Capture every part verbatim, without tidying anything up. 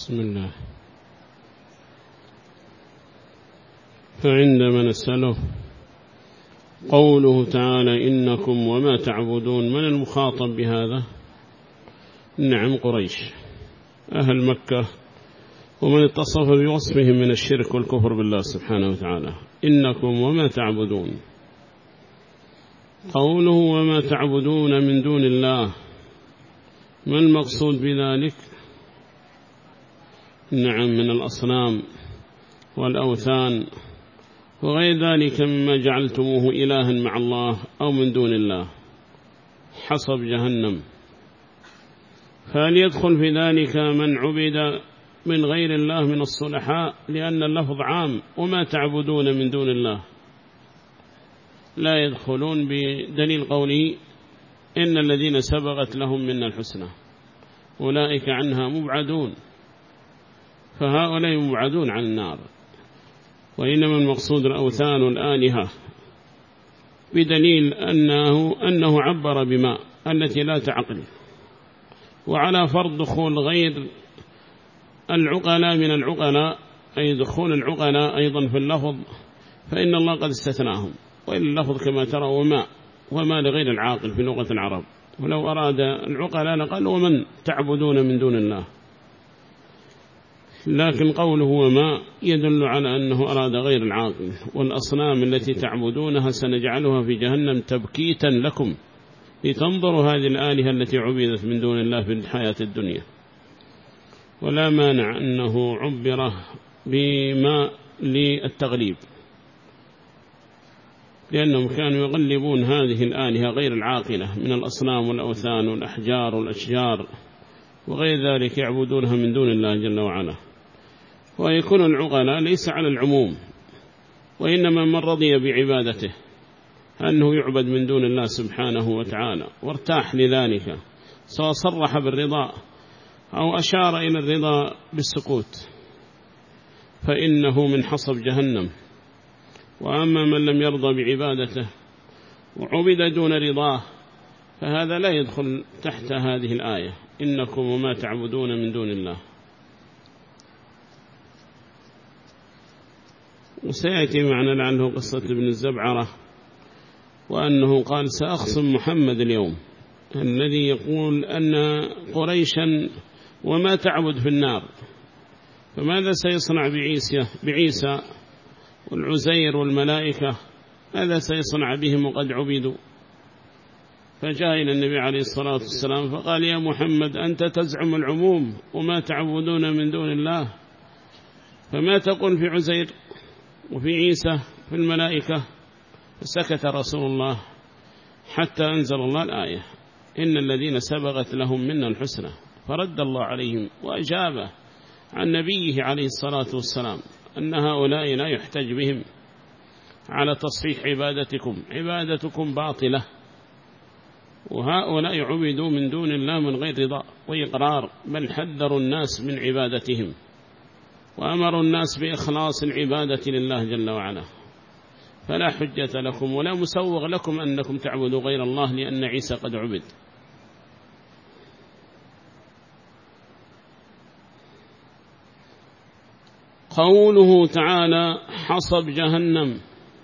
بسم الله. فعندما نسأله قوله تعالى إنكم وما تعبدون، من المخاطب بهذا؟ نعم قريش أهل مكة، ومن اتصف بوصفهم من الشرك والكفر بالله سبحانه وتعالى. إنكم وما تعبدون، قوله وما تعبدون من دون الله، ما المقصود بذلك؟ نعم من الأصنام والأوثان وغير ذلك مما جعلتموه إلها مع الله أو من دون الله حصب جهنم. فهل يدخل في ذلك من عبد من غير الله من الصلحاء؟ لأن اللفظ عام، وما تعبدون من دون الله لا يدخلون بدليل قوله إن الذين سبقت لهم منا الحسنى أولئك عنها مبعدون، فهؤلاء مبعدون عن النار. وإنما المقصود الأوثان والآلهة بدليل أنه, أنه عبر بما التي لا تعقل، وعلى فرض دخول غير العقلاء من العقلاء، أي دخول العقلاء أيضا في اللفظ، فإن الله قد استثناهم. وإن اللفظ كما ترى وما وما لغير العاقل في لغة العرب، ولو أراد العقلاء لقال ومن تعبدون من دون الله، لكن قوله وما يدل على أنه أراد غير العاقل. والأصنام التي تعبدونها سنجعلها في جهنم تبكيتا لكم لتنظروا هذه الآلهة التي عبدت من دون الله في الحياة الدنيا. ولا مانع أنه عبر بما للتغليب، لأنهم كانوا يغلبون هذه الآلهة غير العاقلة من الأصنام والأوثان والأحجار والأشجار وغير ذلك يعبدونها من دون الله جل وعلا. ويكون العقلاء ليس على العموم، وإنما من رضي بعبادته أنه يعبد من دون الله سبحانه وتعالى وارتاح لذلك، سواء صرح بالرضا أو أشار إلى الرضا بالسكوت، فإنه من حصب جهنم. وأما من لم يرضى بعبادته وعبد دون رضاه فهذا لا يدخل تحت هذه الآية إنكم وما تعبدون من دون الله. وسيأتي معنا لعله قصة ابن الزبعرة، وأنه قال سأخصم محمد اليوم، الذي يقول أن قريشا وما تعبد في النار، فماذا سيصنع بعيسى, بعيسى والعزير والملائكة؟ ماذا سيصنع بهم وقد عبدوا؟ فجاء إلى النبي عليه الصلاة والسلام فقال يا محمد أنت تزعم العموم وما تعبدون من دون الله، فما تقول في عزير وفي عيسى في الملائكة؟ فسكت رسول الله حتى أنزل الله الآية إن الذين سبقت لهم منا الحسنى، فرد الله عليهم وأجابه عن نبيه عليه الصلاة والسلام أن هؤلاء لا يحتج بهم على تصحيح عبادتكم، عبادتكم باطلة، وهؤلاء عبدوا من دون الله من غير رضا وإقرار، بل حذروا الناس من عبادتهم وأمروا الناس بإخلاص العبادة لله جل وعلا. فلا حجة لكم ولا مسوغ لكم أنكم تعبدوا غير الله، لأن عيسى قد عبد. قوله تعالى حصب جهنم،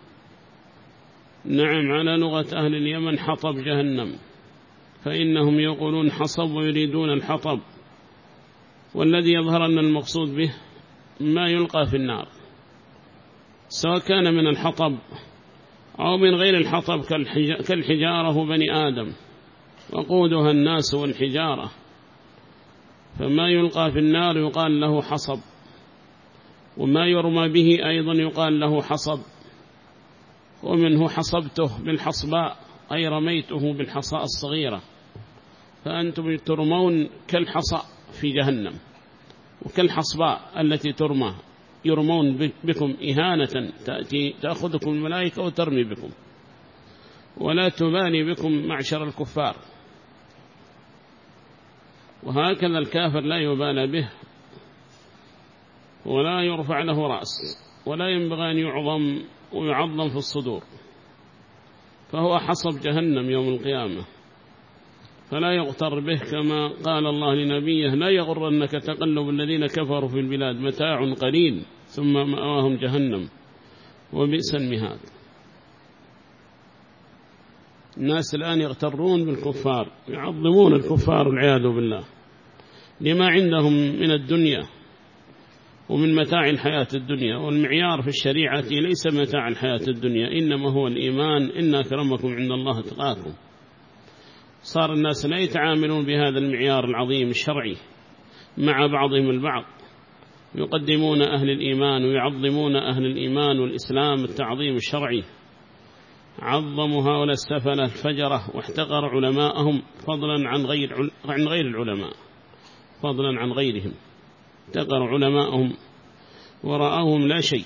نعم على لغة أهل اليمن حطب جهنم، فإنهم يقولون حصب ويريدون الحطب، والذي يظهر أن المقصود به ما يلقى في النار، سواء كان من الحطب أو من غير الحطب كالحجارة بني آدم وقودها الناس والحجارة، فما يلقى في النار يقال له حصب، وما يرمى به أيضا يقال له حصب. ومنه حصبته بالحصباء أي رميته بالحصاء الصغيرة، فأنتم ترمون كالحصاء في جهنم وكالحصباء التي ترمى، يرمون بكم إهانة، تأتي تأخذكم الملائكة وترمي بكم ولا تبالي بكم معشر الكفار. وهكذا الكافر لا يبالى به ولا يرفع له رأس، ولا ينبغي أن يعظم ويعظم في الصدور، فهو حصب جهنم يوم القيامة. فلا يغتر به كما قال الله لنبيه لا يغرنك تقلب الذين كفروا في البلاد متاع قليل ثم مأواهم جهنم وبئس المهاد. الناس الآن يغترون بالكفار، يعظمون الكفار والعياذ بالله لما عندهم من الدنيا ومن متاع الحياة الدنيا، والمعيار في الشريعة ليس متاع الحياة الدنيا إنما هو الإيمان، إن أكرمكم عند الله اتقاكم. صار الناس لا يتعاملون بهذا المعيار العظيم الشرعي مع بعضهم البعض، يقدمون أهل الإيمان ويعظمون أهل الإيمان والإسلام التعظيم الشرعي. عظموا هؤلاء السفلة الفجرة واحتقر علماءهم فضلا عن غير عن غير العلماء، فضلا عن غيرهم، احتقر علماءهم ورأوهم لا شيء.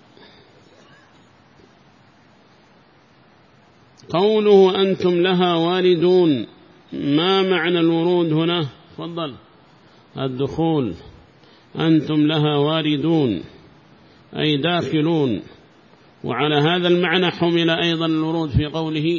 قوله أنتم لها واردون، ما معنى الورود هنا؟ تفضل. الدخول، أنتم لها واردون أي داخلون. وعلى هذا المعنى حمل أيضا الورود في قوله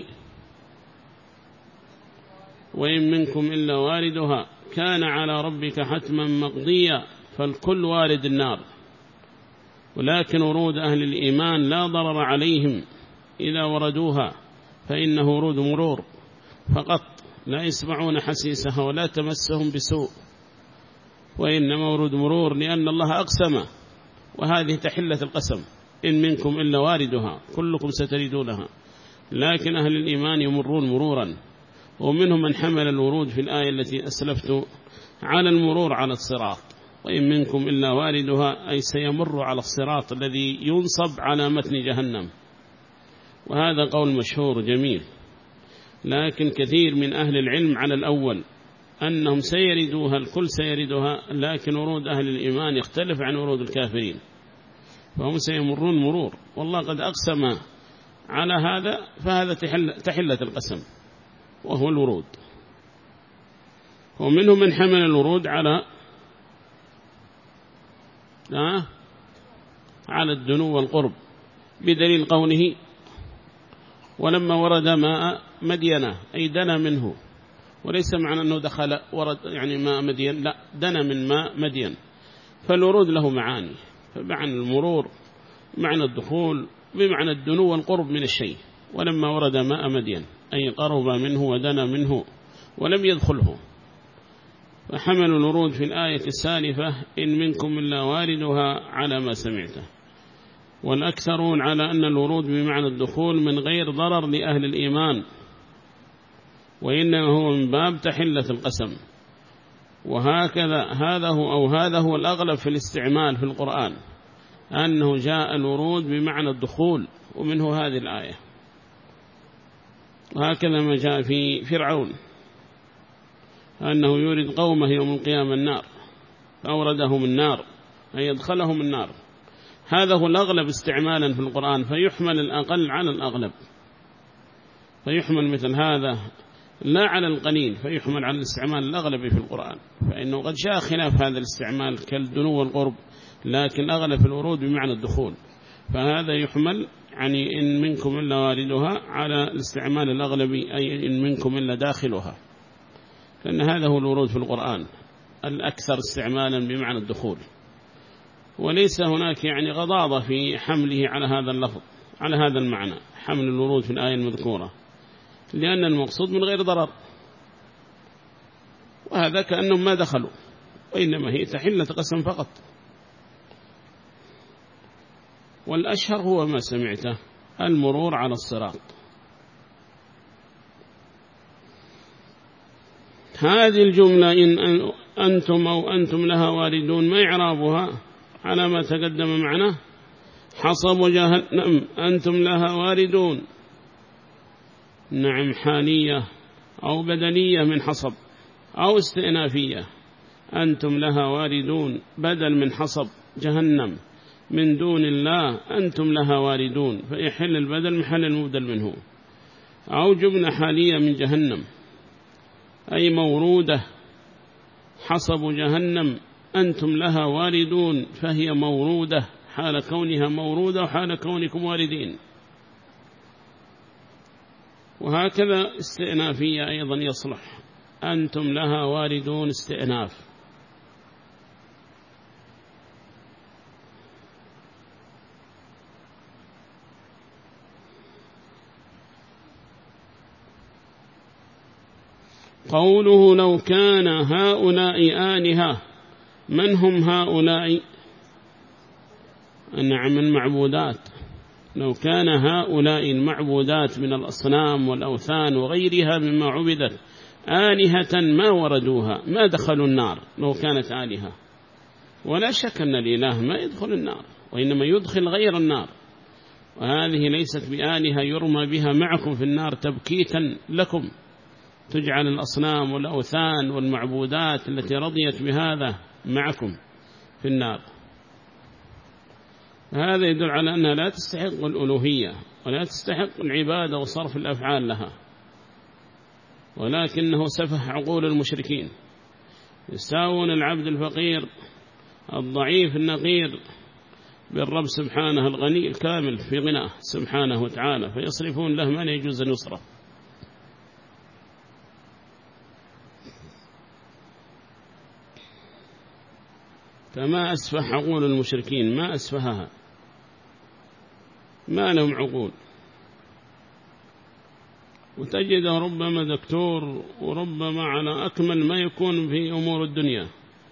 وإن منكم إلا واردها كان على ربك حتما مقضيا، فالكل وارد النار، ولكن ورود أهل الإيمان لا ضرر عليهم إذا وردوها، فإنه ورود مرور فقط لا يسمعون حسيسها ولا تمسهم بسوء، وإنما ورود مرور لأن الله أقسم، وهذه تحلة القسم إن منكم إلا واردها كلكم ستردونها. لكن أهل الإيمان يمرون مرورا، ومنهم من حمل الورود في الآية التي أسلفت على المرور على الصراط، وإن منكم إلا واردها أي سيمر على الصراط الذي ينصب على متن جهنم. وهذا قول مشهور جميل، لكن كثير من أهل العلم على الأول أنهم سيردوها، الكل سيردها، لكن ورود أهل الإيمان يختلف عن ورود الكافرين، فهم سيمرون مرور، والله قد أقسم على هذا، فهذا تحلة القسم وهو الورود. ومنهم من حمل الورود على آه على الدنو والقرب بدليل قوله ولما ورد ماء مدينة أي دنا منه، وليس معنى أنه دخل ورد يعني ماء مدين، لا، دنا من ماء مدين. فالورود له معاني، فمعنى المرور معنى الدخول بمعنى الدنو والقرب من الشيء. ولما ورد ماء مدين أي قرب منه ودنا منه ولم يدخله. فحمل الورود في الآية السالفة إن منكم إلا واردها على ما سمعته، والأكثرون على أن الورود بمعنى الدخول من غير ضرر لأهل الإيمان، وإنما هو من باب تحلة القسم. وهكذا هذا هو أو هذا هو الأغلب في الاستعمال في القرآن، أنه جاء الورود بمعنى الدخول، ومنه هذه الآية. وهكذا ما جاء في فرعون أنه يورد قومه يوم القيامة النار، فأوردهم النار أي يدخلهم النار. هذا هو الأغلب استعمالا في القرآن، فيحمل الأقل على الأغلب، فيحمل مثل هذا لا على القليل، فيحمل على الاستعمال الأغلب في القرآن، فإنه قد جاء خلاف هذا الاستعمال كالدنو والقرب، لكن أغلب الورود بمعنى الدخول، فهذا يحمل يعني إن منكم إلا واردها على الاستعمال الأغلبي أي إن منكم إلا داخلها، لأن هذا هو الورود في القرآن الأكثر استعمالا بمعنى الدخول. وليس هناك يعني غضاضة في حمله على هذا اللفظ على هذا المعنى، حمل الورود في الآية المذكورة، لأن المقصود من غير ضرر، وهذا كأنهم ما دخلوا، وإنما هي تحلة قسم فقط. والأشهر هو ما سمعته المرور على الصراط. هذه الجملة إن أنتم أو أنتم لها واردون ما إعرابها على ما تقدم معنا؟ حصب جهنم أنتم لها واردون، نعم، حالية أو بدلية من حصب أو استئنافية. أنتم لها واردون بدل من حصب جهنم من دون الله، أنتم لها واردون، فيحل البدل محل المبدل منه. أو جملة حالية من جهنم أي مورودة، حصب جهنم أنتم لها واردون، فهي مورودة حال كونها مورودة وحال كونكم واردين. وهكذا استئنافية أيضا يصلح أنتم لها واردون استئناف. قوله لو كان هؤلاء آلهة، من هم هؤلاء؟ نعم المعبودات. لو كان هؤلاء المعبودات من الأصنام والأوثان وغيرها مما عبدت آلهة ما وردوها، ما دخلوا النار لو كانت آلهة. ولا شك أن الإله ما يدخل النار، وإنما يدخل غير النار، وهذه ليست بآلهة يرمى بها معكم في النار تبكيتا لكم، تجعل الأصنام والأوثان والمعبودات التي رضيت بهذا معكم في النار. هذا يدل على أنها لا تستحق الألوهية ولا تستحق العبادة وصرف الأفعال لها، ولكنه سفه عقول المشركين، يساوون العبد الفقير الضعيف النقير بالرب سبحانه الغني الكامل في غناه سبحانه وتعالى، فيصرفون له ما لا يجوز أن يصرف. فما أسفه عقول المشركين، ما أسفهها، ما لهم عقول. وتجده ربما دكتور وربما على أكمل ما يكون في أمور الدنيا،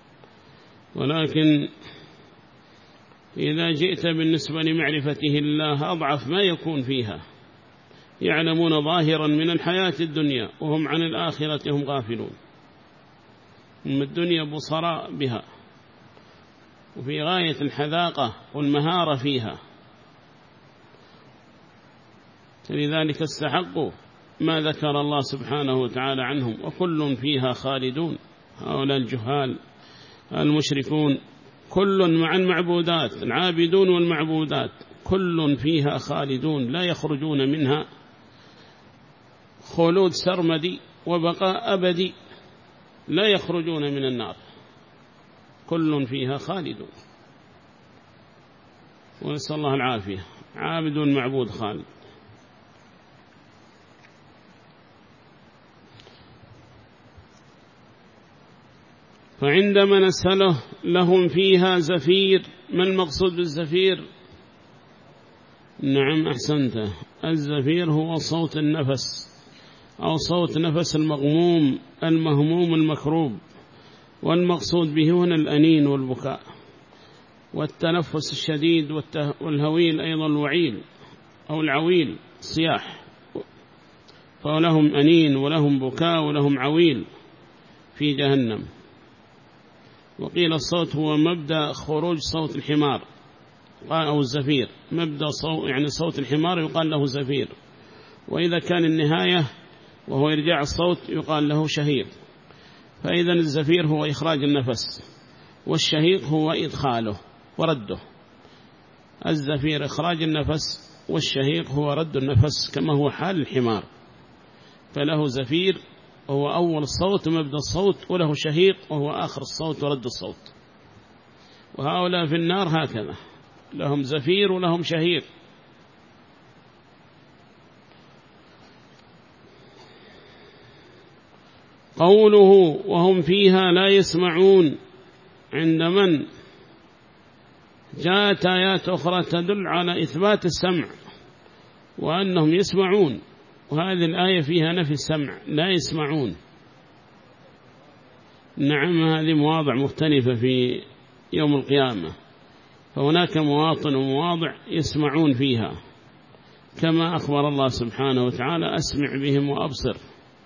ولكن إذا جئت بالنسبة لمعرفته الله أضعف ما يكون فيها، يعلمون ظاهرا من الحياة الدنيا وهم عن الآخرة هم غافلون، هم الدنيا بصراء بها وفي غاية الحذاقة والمهارة فيها، لذلك استحقوا ما ذكر الله سبحانه وتعالى عنهم، وكل فيها خالدون. هؤلاء الجهال المشركون كل مع المعبودات، العابدون والمعبودات كل فيها خالدون لا يخرجون منها، خلود سرمدي وبقاء أبدي، لا يخرجون من النار، كل فيها خالدون. ونسأل الله العافية. عابد معبود خالد. فعندما نسأله لهم فيها زفير، ما المقصود بالزفير؟ نعم أحسنت، الزفير هو صوت النفس أو صوت نفس المغموم المهموم المكروب، والمقصود به هنا الأنين والبكاء والتنفس الشديد والهويل، أيضا الوعيل أو العويل صياح، فلهم أنين ولهم بكاء ولهم عويل في جهنم. وقيل الصوت هو مبدأ خروج صوت الحمار أو الزفير، مبدأ صوت يعني صوت الحمار يقال له زفير، وإذا كان النهاية وهو إرجاع الصوت يقال له شهيق. فإذا الزفير هو إخراج النفس، والشهيق هو إدخاله ورده. الزفير إخراج النفس، والشهيق هو رد النفس كما هو حال الحمار، فله زفير وهو أول الصوت ومبدأ الصوت، وله شهيق وهو آخر الصوت ورد الصوت. وهؤلاء في النار هكذا، لهم زفير ولهم شهيق. قوله وهم فيها لا يسمعون، عند من؟ جاءت آيات أخرى تدل على إثبات السمع وأنهم يسمعون، وهذه الآية فيها نفي السمع، لا يسمعون. نعم هذه مواضع مختلفة في يوم القيامة، فهناك مواطن ومواضع يسمعون فيها، كما أخبر الله سبحانه وتعالى أسمع بهم وأبصر.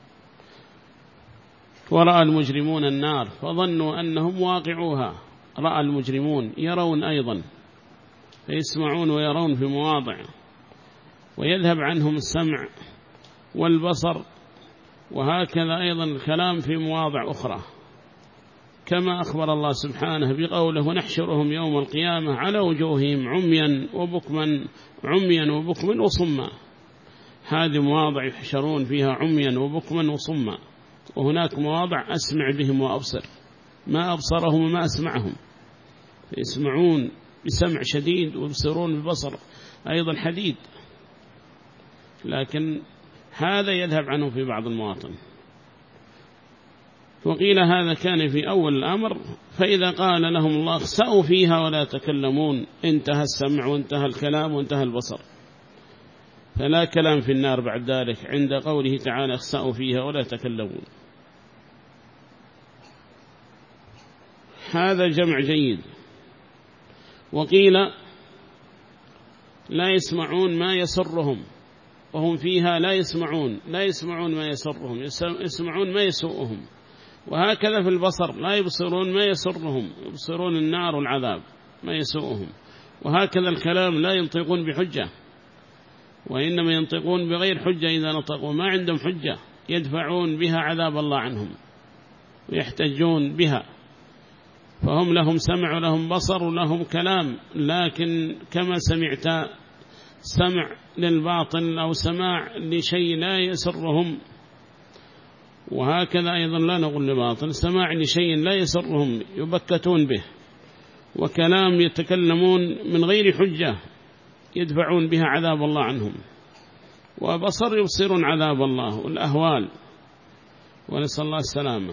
ورأى المجرمون النار فظنوا أنهم واقعوها، رأى المجرمون يرون أيضا، فيسمعون ويرون في مواضع، ويذهب عنهم السمع والبصر، وهكذا أيضا الكلام في مواضع أخرى، كما أخبر الله سبحانه بقوله ونحشرهم يوم القيامة على وجوههم عميا وبكما عميا وبكما وصما. هذه مواضع يحشرون فيها عميا وبكما وصما، وهناك مواضع أسمع بهم وأبصر، ما أبصرهم وما أسمعهم، يسمعون بسمع شديد ويبصرون ببصر أيضا حديد، لكن هذا يذهب عنه في بعض المواطن. وقيل هذا كان في أول الأمر، فإذا قال لهم الله اخسأوا فيها ولا تكلمون انتهى السمع وانتهى الكلام وانتهى البصر، فلا كلام في النار بعد ذلك عند قوله تعالى اخسأوا فيها ولا تكلمون. هذا جمع جيد. وقيل لا يسمعون ما يسرهم، وهم فيها لا يسمعون لا يسمعون ما يسرهم، يسمعون ما يسوءهم. وهكذا في البصر لا يبصرون ما يسرهم، يبصرون النار والعذاب ما يسوءهم. وهكذا الكلام لا ينطقون بحجة، وإنما ينطقون بغير حجة، إذا نطقوا ما عندهم حجة يدفعون بها عذاب الله عنهم ويحتجون بها. فهم لهم سمع ولهم بصر ولهم كلام، لكن كما سمعت سمع للباطل أو سماع لشيء لا يسرهم، وهكذا أيضا لا نقول لباطل، سماع لشيء لا يسرهم يبكتون به، وكلام يتكلمون من غير حجة يدفعون بها عذاب الله عنهم، وبصر يبصرون عذاب الله والأهوال، ونسأل الله السلامة.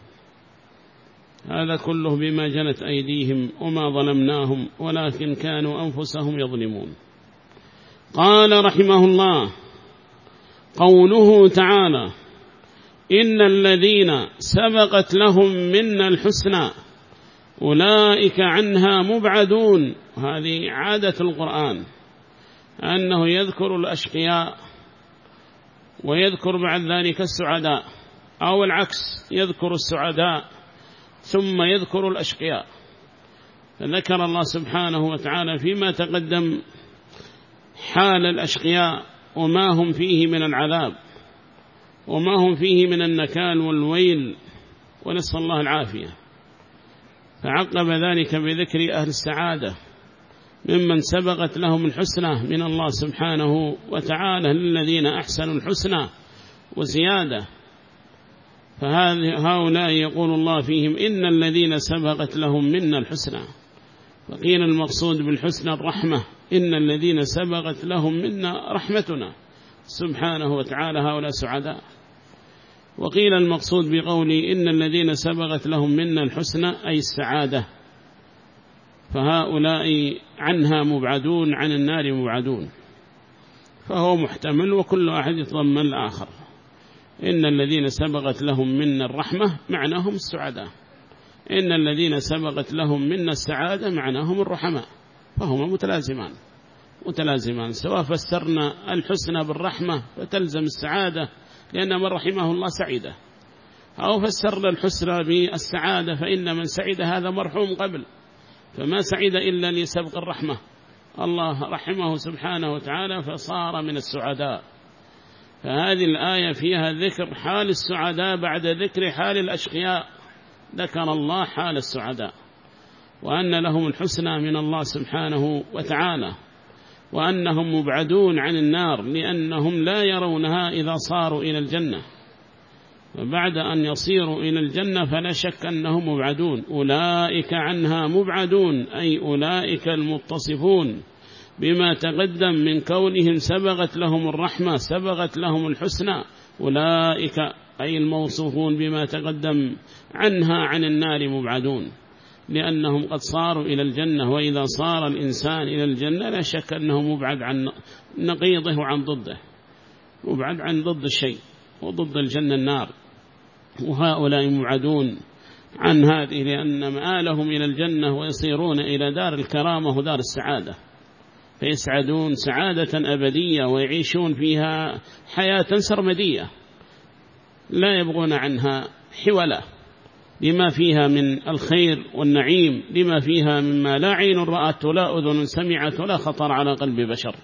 هذا كله بما جنت أيديهم وما ظلمناهم ولكن كانوا أنفسهم يظلمون. قال رحمه الله: قوله تعالى: إن الذين سبقت لهم منا الحسنى أولئك عنها مبعدون. هذه عادة القرآن أنه يذكر الأشقياء ويذكر بعد ذلك السعداء، أو العكس، يذكر السعداء ثم يذكر الأشقياء. فذكر الله سبحانه وتعالى فيما تقدم حال الأشقياء وما هم فيه من العذاب وما هم فيه من النكال والويل، ونسأل الله العافية. فعقب ذلك بذكر أهل السعادة ممن سبقت لهم الحسنى من الله سبحانه وتعالى، للذين أحسنوا الحسنى وزيادة. فهؤلاء يقول الله فيهم: إن الذين سبقت لهم منا الحسنى. وقيل المقصود بالحسنى الرحمة، إن الذين سبقت لهم منا رحمتنا سبحانه وتعالى، هؤلاء سعداء. وقيل المقصود بقولي إن الذين سبقت لهم منا الحسنى أي السعادة، فهؤلاء عنها مبعدون، عن النار مبعدون. فهو محتمل وكل واحد يتضمن الآخر. إن الذين سبقت لهم منا الرحمة معناهم السعداء، إن الذين سبقت لهم منا السعادة معناهم الرحماء، فهما متلازمان متلازمان. سواء فسرنا الحسنى بالرحمة فتلزم السعادة لأن من رحمه الله سعيدة، أو فسرنا الحسنى بالسعادة فإن من سعيد هذا مرحوم قبل، فما سعيد إلا لسبق الرحمة، الله رحمه سبحانه وتعالى فصار من السعداء. فهذه الآية فيها ذكر حال السعداء بعد ذكر حال الأشقياء. ذكر الله حال السعداء وأن لهم الحسنى من الله سبحانه وتعالى، وأنهم مبعدون عن النار لأنهم لا يرونها إذا صاروا إلى الجنة، وبعد أن يصيروا إلى الجنة فلا شك أنهم مبعدون. أولئك عنها مبعدون أي أولئك المتصفون بما تقدم من كونهم سبقت لهم الرحمة، سبقت لهم الحسنى. أولئك أي الموصوفون بما تقدم عنها عن النار مبعدون، لأنهم قد صاروا إلى الجنة. وإذا صار الإنسان إلى الجنة لا شك أنه مبعد عن نقيضه وعن ضده، مبعد عن ضد الشيء، وضد الجنة النار. وهؤلاء مبعدون عن هذه لأن مآلهم إلى الجنة ويصيرون إلى دار الكرامة ودار السعادة، فيسعدون سعادة أبدية ويعيشون فيها حياة سرمدية لا يبغون عنها حولا، لما فيها من الخير والنعيم، لما فيها مما لا عين رأت ولا أذن سمعت ولا خطر على قلب بشر.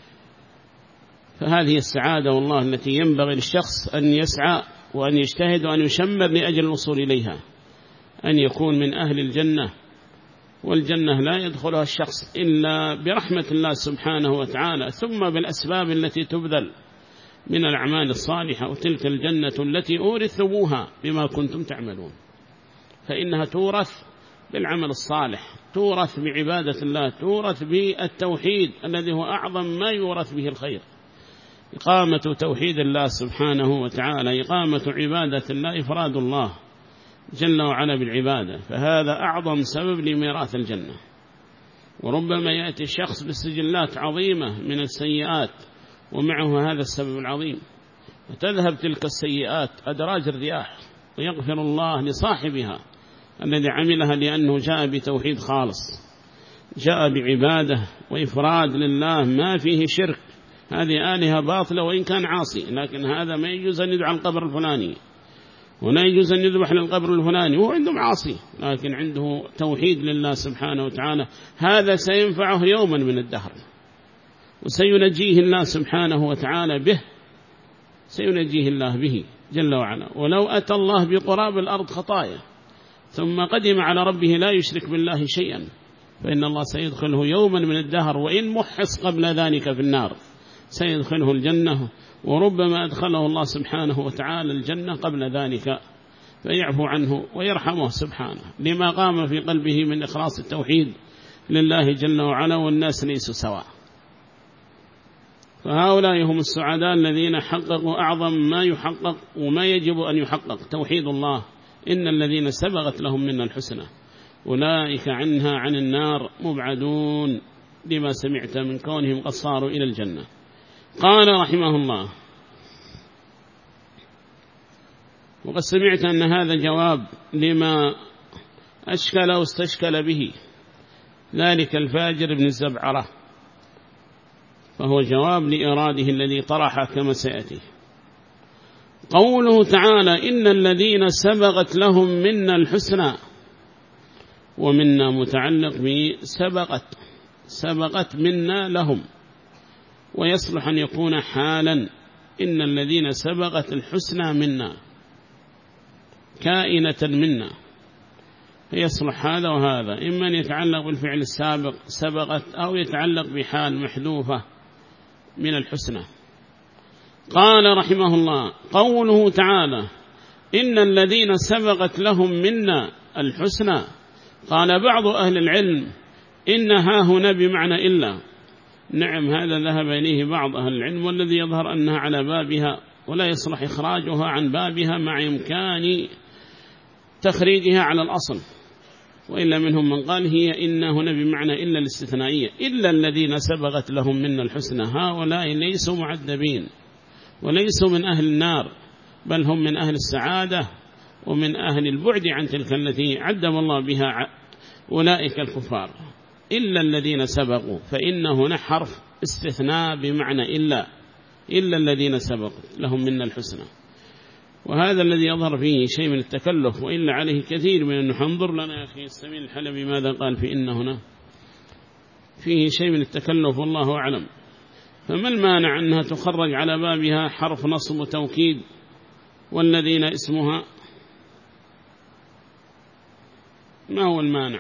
فهذه السعادة والله التي ينبغي للشخص أن يسعى وأن يجتهد وأن يشمر لأجل الوصول إليها، أن يكون من أهل الجنة. والجنة لا يدخلها الشخص إلا برحمة الله سبحانه وتعالى، ثم بالأسباب التي تبذل من الأعمال الصالحة. وتلك الجنة التي أورثتموها بما كنتم تعملون، فإنها تورث بالعمل الصالح، تورث بعبادة الله، تورث بالتوحيد الذي هو أعظم ما يورث به الخير. إقامة توحيد الله سبحانه وتعالى، إقامة عبادة الله، إفراد الله جل وعلا بالعبادة، فهذا أعظم سبب لميراث الجنة. وربما يأتي الشخص بسجلات عظيمة من السيئات ومعه هذا السبب العظيم، وتذهب تلك السيئات أدراج الرياح، ويغفر الله لصاحبها الذي عملها لأنه جاء بتوحيد خالص، جاء بعبادة وإفراد لله ما فيه شرك. هذه آلهة باطلة وإن كان عاصي، لكن هذا ما يجوز أن يدعى القبر الفلاني، ولا يجوز أن يذبح للقبر الفلاني، هو عنده عاصي لكن عنده توحيد لله سبحانه وتعالى، هذا سينفعه يوما من الدهر، وسينجيه الله سبحانه وتعالى به، سينجيه الله به جل وعلا. ولو أتى الله بقراب الأرض خطايا ثم قدم على ربه لا يشرك بالله شيئا، فإن الله سيدخله يوما من الدهر، وإن محص قبل ذلك في النار سيدخله الجنة، وربما أدخله الله سبحانه وتعالى الجنة قبل ذلك فيعفو عنه ويرحمه سبحانه لما قام في قلبه من إخلاص التوحيد لله جل وعلا، والناس ليسوا سواء. فهؤلاء هم السعداء الذين حققوا أعظم ما يحقق وما يجب أن يحقق، توحيد الله. إن الذين سبقت لهم منا الحسنى أولئك عنها عن النار مبعدون، لما سمعت من كونهم قد صاروا إلى الجنة. قال رحمه الله: وقد سمعت أن هذا جواب لما أشكل واستشكل به ذلك الفاجر بن الزبعرة، فهو جواب لإراده الذي طرحه كما سيأتي. قوله تعالى: إن الذين سبقت لهم منا الحسنى، ومنا متعلق بسبقت، سبقت منا لهم، ويصلح أن يكون حالا. إن الذين سبقت الحسنى منا كائنة منا، يصلح هذا وهذا، إما أن يتعلق بالفعل السابق سبقت، أو يتعلق بحال محذوفة من الحسنى. قال رحمه الله: قوله تعالى: إن الذين سبقت لهم منا الحسنى، قال بعض أهل العلم: إنها هنا بمعنى إلا. نعم، هذا ذهب إليه بعض أهل العلم، والذي يظهر أنها على بابها، ولا يصلح إخراجها عن بابها مع إمكان تخريجها على الأصل. وإلا منهم من قال هي إن هنا بمعنى إلا الاستثنائية، إلا الذين سبقت لهم منا الحسنى، هؤلاء ليسوا معذبين وليسوا من أهل النار، بل هم من أهل السعادة ومن أهل البعد عن تلك التي عدم الله بها أولئك الكفار. إلا الذين سبقوا، فإن هنا حرف استثناء بمعنى إلا، إلا الذين سبقوا لهم منا الحسنى. وهذا الذي يظهر فيه شيء من التكلف، وإلا عليه كثير من أنه انظر لنا يا أخي السمين الحلبي ماذا قال في إن هنا، فيه شيء من التكلف والله أعلم. فما المانع أنها تخرج على بابها حرف نصب وتوكيد، والذين اسمها، ما هو المانع؟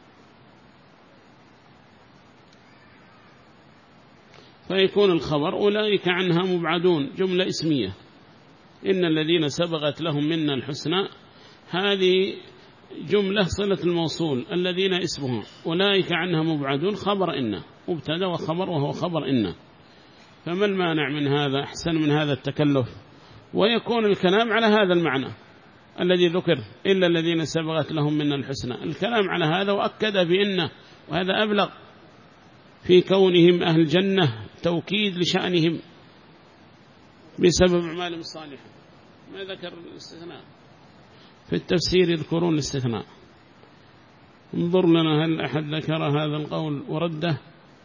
فيكون الخبر أولئك عنها مبعدون جملة اسمية. إن الذين سبقت لهم منا الحسنى، هذه جملة صلة الموصول، الذين اسمها، أولئك عنها مبعدون خبر إن، مبتدأ وخبر وهو خبر إن. فما المانع من هذا؟ أحسن من هذا التكلف، ويكون الكلام على هذا المعنى الذي ذكر، إلا الذين سبقت لهم منا الحسنى، الكلام على هذا وأكد بإنه، وهذا أبلغ في كونهم أهل جنة، توكيد لشأنهم بسبب أعمالهم الصالحة. ما ذكر الاستثناء في التفسير، يذكرون الاستثناء. انظر لنا هل أحد ذكر هذا القول ورده؟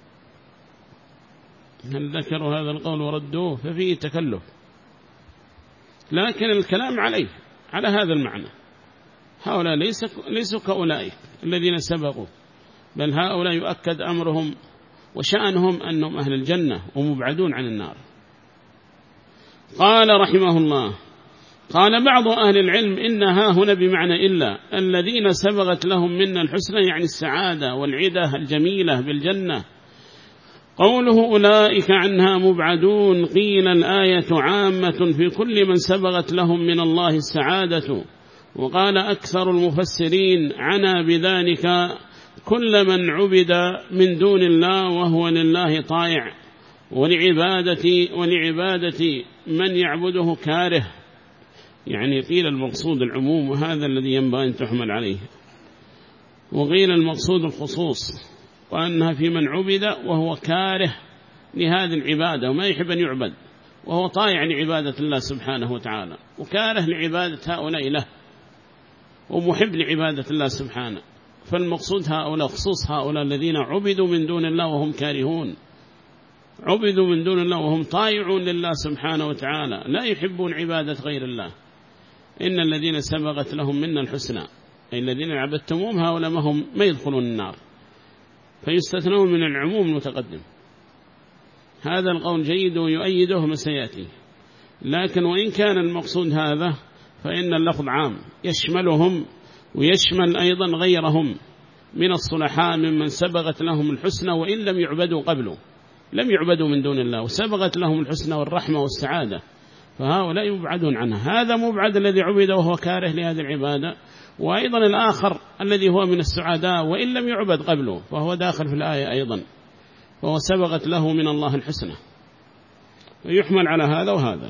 هل ذكروا هذا القول وردوه؟ ففيه تكلف، لكن الكلام عليه على هذا المعنى. هؤلاء ليسوا كأولئك الذين سبقوا، بل هؤلاء يؤكد أمرهم وشأنهم أنهم أهل الجنة ومبعدون عن النار. قال رحمه الله: قال بعض أهل العلم إنها هنا بمعنى إلا، الذين سبقت لهم منا الحسنى يعني السعادة والعدة الجميلة بالجنة. قوله أولئك عنها مبعدون، قيل الآية عامة في كل من سبقت لهم من الله السعادة. وقال أكثر المفسرين عنا بذلك كل من عبد من دون الله وهو لله طائع، ولعبادة, ولعبادة من يعبده كاره، يعني قيل المقصود العموم وهذا الذي ينبغي أن تحمل عليه، وقيل المقصود الخصوص وأنها في من عبد وهو كاره لهذه العبادة وما يحب أن يعبد وهو طائع لعبادة الله سبحانه وتعالى وكاره لعبادة هؤلاء له ومحب لعبادة الله سبحانه. فالمقصود هؤلاء خصوص هؤلاء الذين عبدوا من دون الله وهم كارهون، عبدوا من دون الله وهم طائعون لله سبحانه وتعالى لا يحبون عبادة غير الله. إن الذين سبقت لهم منا الحسنى أي الذين عبدتموهم هؤلاء ما هم ما يدخلون النار، فيستثنون من العموم المتقدم. هذا القول جيد ويؤيده ما سيأتي، لكن وإن كان المقصود هذا فإن اللفظ عام يشملهم ويشمل أيضا غيرهم من الصلحاء ممن سبقت لهم الحسنى وإن لم يعبدوا قبله، لم يعبدوا من دون الله وسبقت لهم الحسنى والرحمة والسعادة، فهؤلاء يبعدون عنها. هذا مبعد الذي عبد وهو كاره لهذه العبادة، وأيضا الآخر الذي هو من السعداء وإن لم يعبد قبله فهو داخل في الآية أيضا، فهو سبقت له من الله الحسنى، ويحمل على هذا وهذا.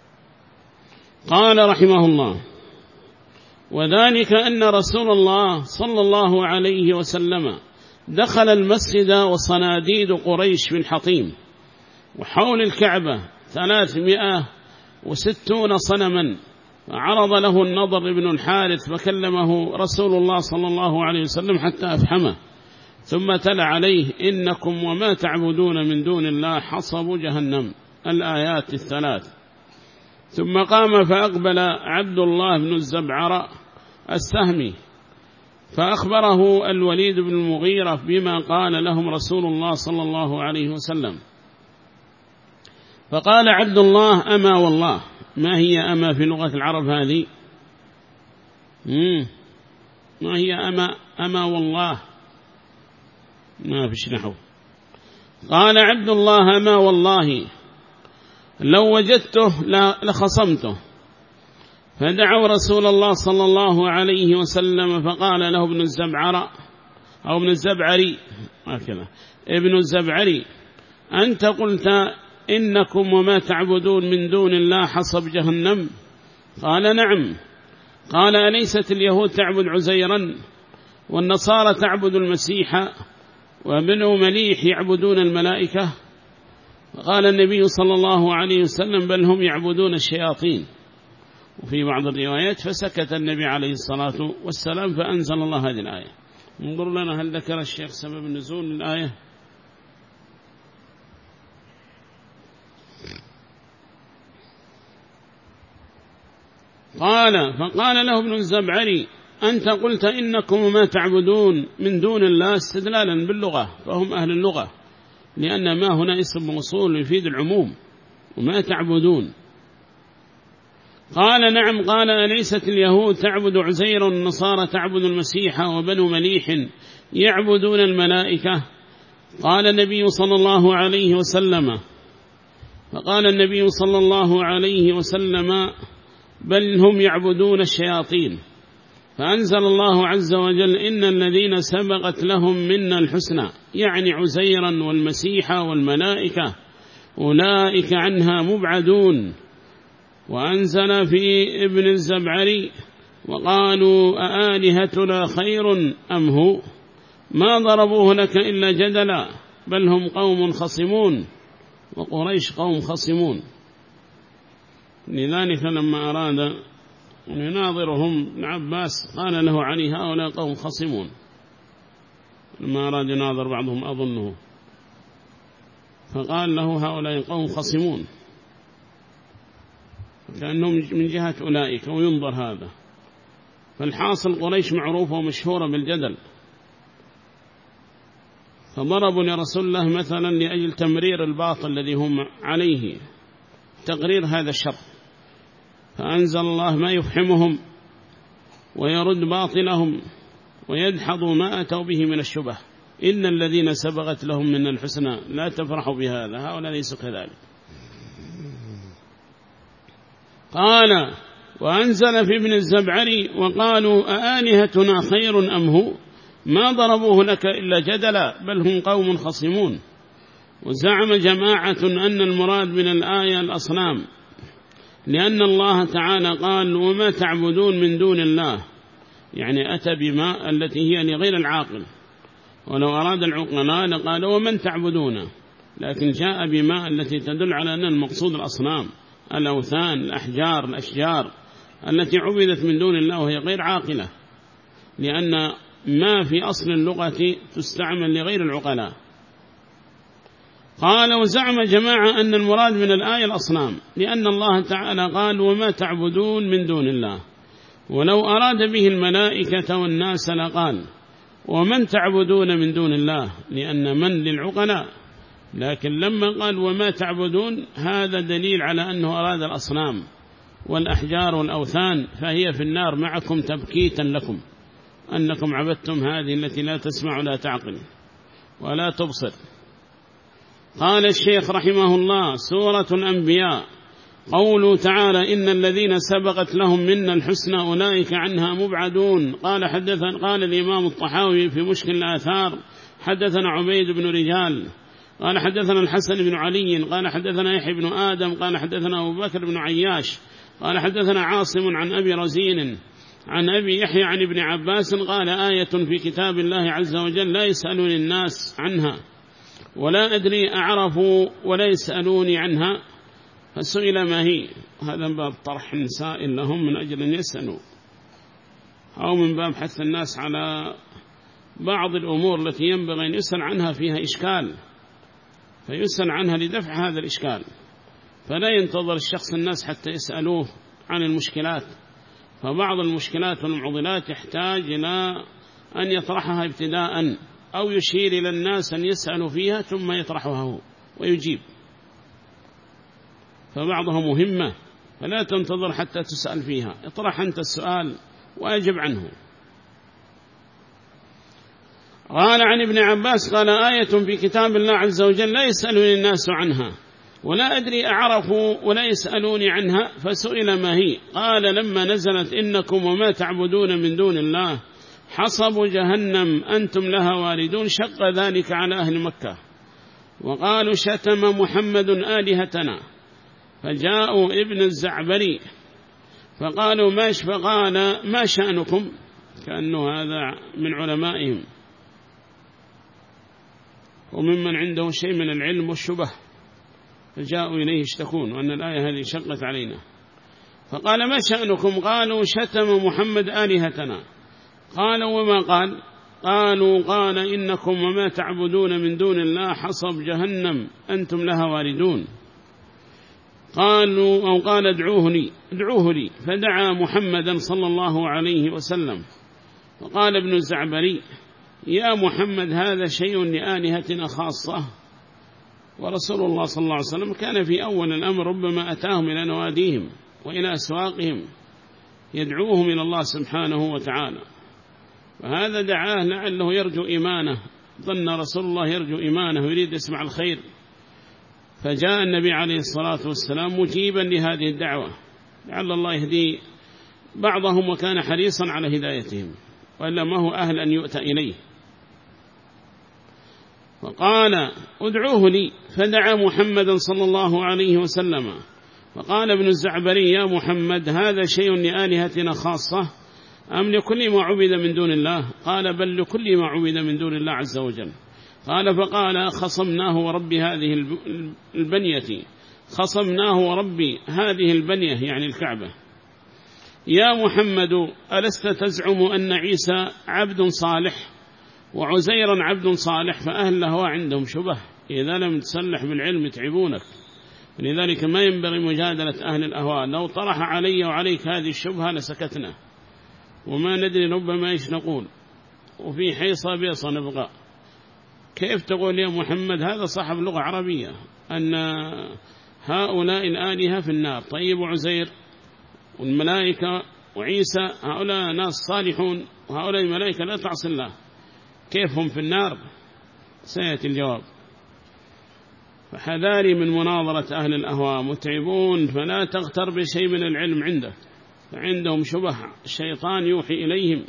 قال رحمه الله: وذلك أن رسول الله صلى الله عليه وسلم دخل المسجد وصناديد قريش بالحطيم وحول الكعبة ثلاثمائة وستون صنما، فعرض له النضر بن الحارث فكلمه رسول الله صلى الله عليه وسلم حتى أفهمه، ثم تلا عليه: إنكم وما تعبدون من دون الله حصب جهنم، الآيات الثلاث. ثم قام فأقبل عبد الله بن الزبعر السهمي فأخبره الوليد بن المغيرة بما قال لهم رسول الله صلى الله عليه وسلم. فقال عبد الله: أما والله. ما هي أما في لغة العرب هذه؟ مم. ما هي أما أما والله؟ ما فيش نحو. قال عبد الله: أما والله لو وجدته لخصمته. فدعوا رسول الله صلى الله عليه وسلم فقال له ابن الزبعر أو ابن الزبعري هكذا ابن الزبعري: أنت قلت إنكم وما تعبدون من دون الله حصب جهنم؟ قال: نعم. قال: أليست اليهود تعبد عزيرا والنصارى تعبد المسيح وبنو مليح يعبدون الملائكة؟ قال النبي صلى الله عليه وسلم: بل هم يعبدون الشياطين. وفي بعض الروايات: فسكت النبي عليه الصلاة والسلام فأنزل الله هذه الآية. انظر لنا هل ذكر الشيخ سبب النزول للآية؟ قال: فقال له ابن الزبعري: أنت قلت إنكم ما تعبدون من دون الله، استدلالا باللغة، فهم أهل اللغة، لأن ما هنا اسم موصول يفيد العموم، وما تعبدون. قال: نعم. قال: أليست اليهود تعبد عزير والنصارى تعبد المسيح وبنو مليح يعبدون الملائكة؟ قال النبي صلى الله عليه وسلم فقال النبي صلى الله عليه وسلم: بل هم يعبدون الشياطين. فأنزل الله عز وجل: إن الذين سبقت لهم منا الحسنى، يعني عزيرا والمسيح والملائكة، أولئك عنها مبعدون. وأنزل في ابن الزبعري: وقالوا أآلهتنا خير أم هو، ما ضربوه لك إلا جدلا، بل هم قوم خصمون. وقريش قوم خصمون، لذلك لما أراد أن يناظرهم ابن عباس قال له علي: هؤلاء قوم خصمون. لما أراد يناظر بعضهم أظنه فقال له: هؤلاء قوم خصمون، كأنهم من جهة أولئك، وينظر هذا. فالحاصل قريش معروفة ومشهورة بالجدل، فضربوا لرسول الله مثلا لأجل تمرير الباطل الذي هم عليه، تقرير هذا الشر، فأنزل الله ما يفحمهم ويرد باطلهم ويدحض ما أتوا به من الشبه. إن الذين سبقت لهم من الحسنى لا تفرحوا بهذا، هؤلاء ليسوا كذلك. قال: وأنزل في ابن الزبعري: وقالوا أآلهتنا خير أم هو، ما ضربوه لك إلا جدلا، بل هم قوم خصمون. وزعم جماعة أن المراد من الآية الأصنام، لأن الله تعالى قال وما تعبدون من دون الله، يعني أتى بما التي هي لغير العاقل، ولو أراد العقلاء لقال ومن تعبدون، لكن جاء بما التي تدل على أن المقصود الأصنام، الأوثان، الأحجار، الأشجار التي عبدت من دون الله وهي غير عاقلة، لأن ما في أصل اللغة تستعمل لغير العقلاء. قال وزعم جماعة أن المراد من الآية الأصنام، لأن الله تعالى قال وما تعبدون من دون الله، ولو أراد به الملائكة والناس لقال ومن تعبدون من دون الله، لأن من للعقلاء، لكن لما قال وما تعبدون هذا دليل على أنه أراد الأصنام والأحجار والأوثان، فهي في النار معكم تبكيتا لكم أنكم عبدتم هذه التي لا تسمع ولا تعقل ولا تبصر. قال الشيخ رحمه الله سورة الأنبياء قوله تعالى إن الذين سبقت لهم منا الحسنى أولئك عنها مبعدون. قال حدثنا قال الإمام الطحاوي في مشكل الآثار حدثنا عبيد بن رجال قال حدثنا الحسن بن علي قال حدثنا يحيى بن آدم قال حدثنا أبو بكر بن عياش قال حدثنا عاصم عن أبي رزين عن أبي يحيى عن ابن عباس قال آية في كتاب الله عز وجل لا يسألون الناس عنها ولا أدري أعرفوا ولا يسألوني عنها، فسئل ما هي. هذا من باب طرح السائل لهم من أجل أن يسألوا، أو من باب حث الناس على بعض الأمور التي ينبغي أن يسأل عنها فيها إشكال، فيسأل عنها لدفع هذا الإشكال، فلا ينتظر الشخص الناس حتى يسألوه عن المشكلات، فبعض المشكلات والمعضلات يحتاج إلى أن يطرحها ابتداء أو يشير إلى الناس أن يسألوا فيها ثم يطرحها هو ويجيب، فبعضها مهمة فلا تنتظر حتى تسأل فيها، اطرح أنت السؤال وأجب عنه. قال عن ابن عباس قال آية في كتاب الله عز وجل لا يسألني الناس عنها ولا أدري أعرفوا ولا يسألوني عنها، فسئل ما هي قال لما نزلت إنكم وما تعبدون من دون الله حصب جهنم أنتم لها واردون شق ذلك على أهل مكة، وقالوا شتم محمد آلهتنا، فجاءوا ابن الزعبري فقالوا ماش فقال ما شأنكم، كأنه هذا من علمائهم وممن عنده شيء من العلم والشبه، فجاءوا إليه يشتكون وأن الآية هذه شقت علينا، فقال ما شأنكم قالوا شتم محمد آلهتنا، قالوا وما قال قالوا قال إنكم وما تعبدون من دون الله حصب جهنم أنتم لها واردون، قالوا أو قال ادعوه لي ادعوه لي فدعا محمدا صلى الله عليه وسلم، فقال ابن الزعبري يا محمد هذا شيء لآلهتنا خاصة، ورسول الله صلى الله عليه وسلم كان في أول الأمر ربما أتاهم إلى نواديهم وإلى أسواقهم يدعوهم إلى الله سبحانه وتعالى، وهذا دعاه لعله يرجو إيمانه، ظن رسول الله يرجو إيمانه ويريد يسمع الخير، فجاء النبي عليه الصلاة والسلام مجيبا لهذه الدعوة، لعل الله يهدي بعضهم وكان حريصا على هدايتهم، وإلا ما هو أهل أن يؤتى إليه. فقال ادعوه لي فدعا محمدا صلى الله عليه وسلم، فقال ابن الزعبري يا محمد هذا شيء لآلهتنا خاصة أم لكل ما عبد من دون الله؟ قال بل لكل ما عبد من دون الله عز وجل. قال فقال خصمناه وربي هذه البنية خصمناه وربي هذه البنية يعني الكعبة، يا محمد ألست تزعم أن عيسى عبد صالح وعزيرا عبد صالح؟ فأهل الأهواء عندهم شبه، إذا لم تسلح بالعلم يتعبونك، ولذلك ما ينبغي مجادلة أهل الأهواء، لو طرح علي وعليك هذه الشبهة لسكتنا وما ندري ربما إيش نقول، وفي حيصة بيصة نبغى. كيف تقول يا محمد هذا صاحب لغة عربية أن هؤلاء الآلهة في النار، طيب وعزير والملائكة وعيسى هؤلاء ناس صالحون وهؤلاء الملائكة لا تعصي الله، كيف هم في النار؟ سيأتي الجواب. فحذاري من مناظرة أهل الأهواء، متعبون، فلا تغتر بشيء من العلم عندك، فعندهم شبه الشيطان يوحي إليهم،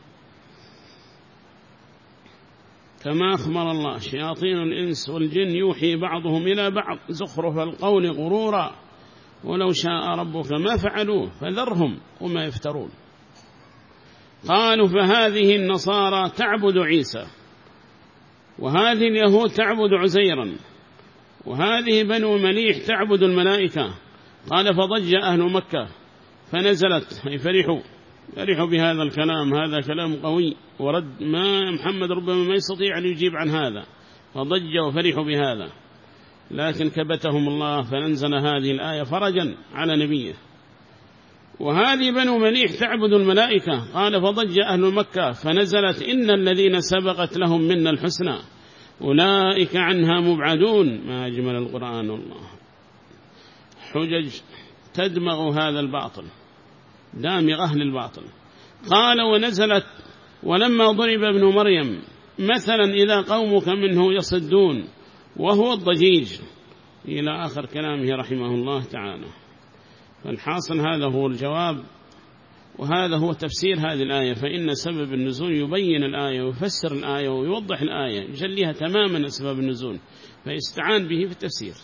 كما أخبر الله شياطين الإنس والجن يوحي بعضهم إلى بعض زخرف القول غرورا، ولو شاء ربك ما فعلوه فذرهم وما يفترون. قالوا فهذه النصارى تعبد عيسى، وهذه اليهود تعبد عزيرا، وهذه بنو مليح تعبد الملائكة. قال فضج أهل مكة فنزلت، أي فرحوا فرحوا بهذا الكلام، هذا كلام قوي ورد ما محمد ربما ما يستطيع أن يجيب عن هذا، فضج وفرحوا بهذا، لكن كبتهم الله فننزل هذه الآية فرجا على نبيه. وهذه بنو مليح تعبد الملائكة، قال فضج أهل مكة فنزلت إن الذين سبقت لهم منا الحسنى أولئك عنها مبعدون. ما أجمل القرآن والله، حجج تدمغ هذا الباطل، دامغ أهل الباطل. قال ونزلت ولما ضرب ابن مريم مثلا إذا قومك منه يصدون وهو الضجيج، إلى آخر كلامه رحمه الله تعالى. فالحاصل هذا هو الجواب، وهذا هو تفسير هذه الآية، فإن سبب النزول يبين الآية ويفسر الآية ويوضح الآية، يجليها تماما أسباب النزول، فيستعان به في التفسير.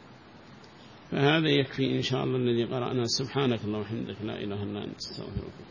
فهذا يكفي إن شاء الله الذي قرأنا. سبحانك اللهم وبحمدك لا إله إلا أنت استغفرك.